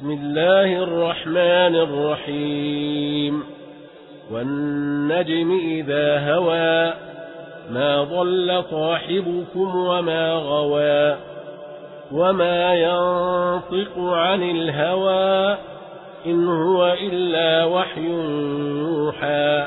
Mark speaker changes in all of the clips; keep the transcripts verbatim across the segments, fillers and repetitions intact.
Speaker 1: بسم الله الرحمن الرحيم والنجم إذا هوى ما ضل صاحبكم وما غوى وما ينطق عن الهوى إن هو إلا وحي يوحى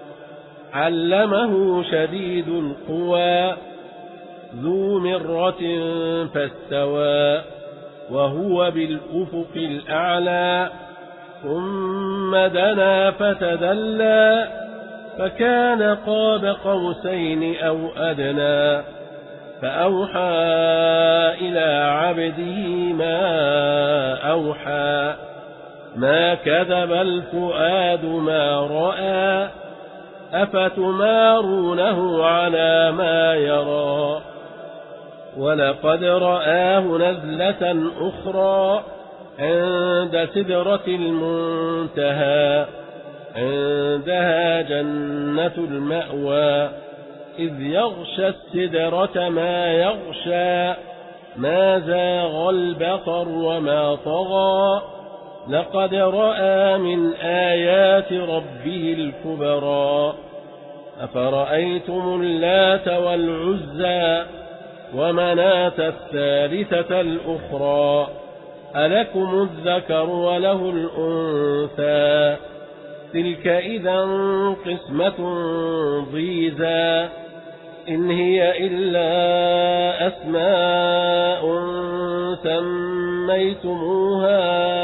Speaker 1: علمه شديد القوى ذو مرة فاستوى وهو بالأفق الأعلى ثم دنا فتدلى فكان قاب قوسين أو أدنى فأوحى إلى عبده ما أوحى ما كذب الفؤاد ما رأى أفتمارونه على ما يرى ولقد رآه نزلة أخرى عند سدرة المنتهى عندها جنة المأوى إذ يغشى السدرة ما يغشى ما زاغ البصر وما طغى لقد رأى من آيات ربه الكبرى أفرأيتم اللات والعزى ومناة الثالثة الأخرى ألكم الذكر وله الأنثى تلك إذا قسمة ضيزى إن هي إلا أسماء سميتموها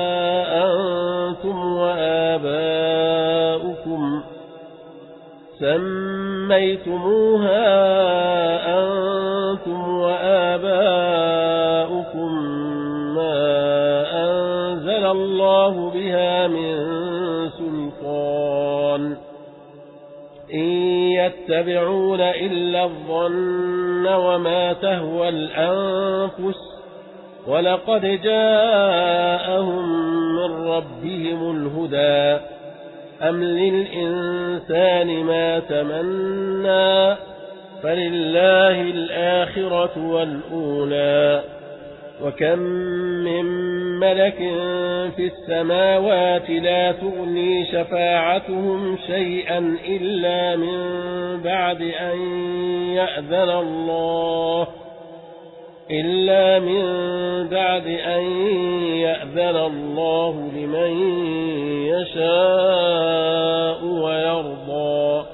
Speaker 1: أنتم وآباؤكم سميتموها أنتم وآباؤكم ما أنزل الله بها من سلطان إن يتبعون إلا الظن وما تهوى الأنفس ولقد جاءهم من ربهم الهدى أم للإنسان ما تمنى فلله الآخرة والأولى وكم من ملك في السماوات لا تغني شفاعتهم شيئا إلا من بعد أن يأذن الله إلا من بعد أن يأذن الله لمن يشاء ويرضى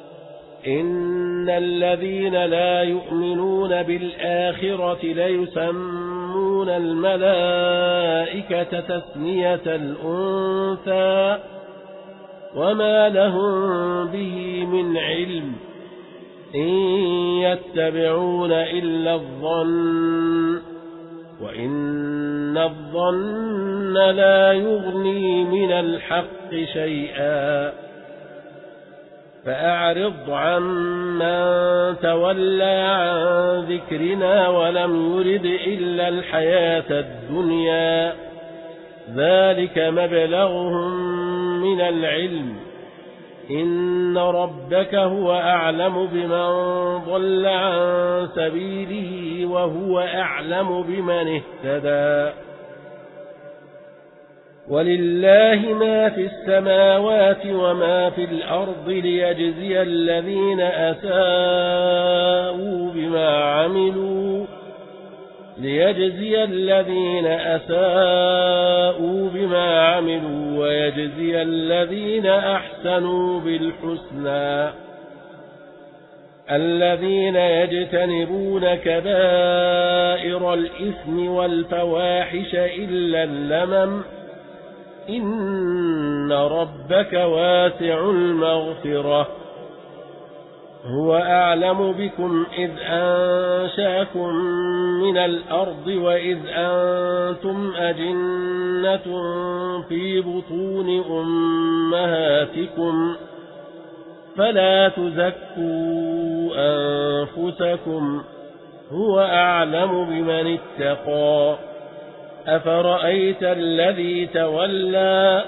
Speaker 1: إن الذين لا يؤمنون بالآخرة ليسمون الملائكة تسمية الأنثى وما لهم به من علم إن يتبعون إلا الظن وإن الظن لا يغني من الحق شيئا فأعرض عمن تولى عن ذكرنا ولم يرد إلا الحياة الدنيا ذلك مبلغهم من العلم إن ربك هو أعلم بمن ضل عن سبيله وهو أعلم بمن اهتدى ولله ما في السماوات وما في الأرض ليجزي الذين أساءوا بما عملوا ليجزي الذين أساءوا بما عملوا ويجزي الذين أحسنوا بالحسنى الذين يجتنبون كبائر الإثم والفواحش إلا اللمم إن ربك واسع المغفرة هو أعلم بكم إذ أنشأكم من الأرض وإذ أنتم أجنة في بطون أمهاتكم فلا تزكوا أنفسكم هو أعلم بمن اتقى أفرأيت الذي تولى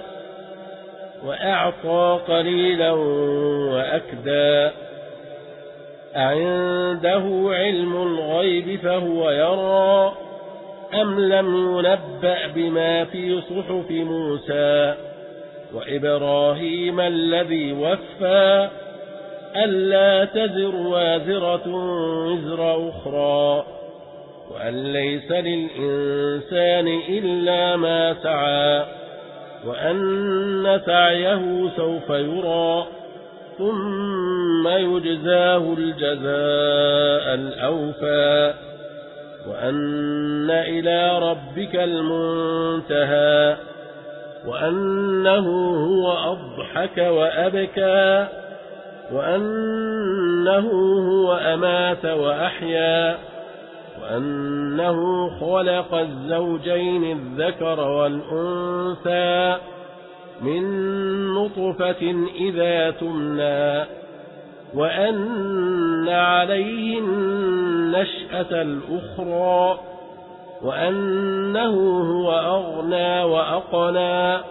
Speaker 1: وأعطى قليلا وأكدى أعنده علم الغيب فهو يرى أم لم ينبأ بما في صحف موسى وإبراهيم الذي وفى ألا تزر وازرة وزر أخرى وأن ليس للإنسان إلا ما سعى وأن سعيه سوف يرى ثم يجزاه الجزاء الأوفى وأن إلى ربك المنتهى وأنه هو أضحك وأبكى وأنه هو أمات وأحيا وأنه خلق الزوجين الذكر والأنثى من نطفة إذا تمنى وأن عليه النشأة الأخرى وأنه هو أغنى وأقنى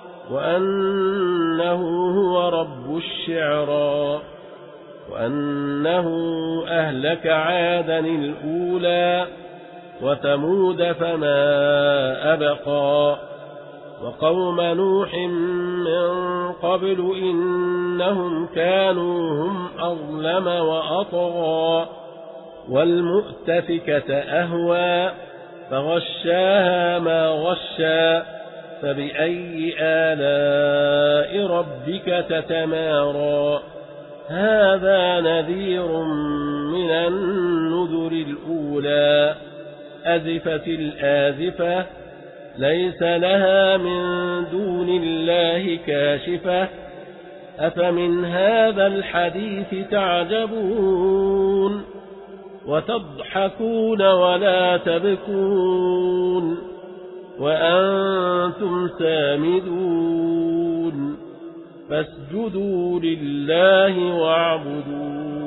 Speaker 1: وأنه هو رب الشعرى وأنه أهلك عادا الأولى وثمود فما أبقى وقوم نوح من قبل إنهم كانوا هم أظلم وأطغى والمؤتفكة أهوى فغشاها ما غشى فبأي آلاء ربك تتمارى هذا نذير من النذر الأولى أزفت الآزفة ليس لها من دون الله كاشفة أفمن هذا الحديث تعجبون وتضحكون ولا تبكون وأنتم سامدون فاسجدوا لله واعبدوا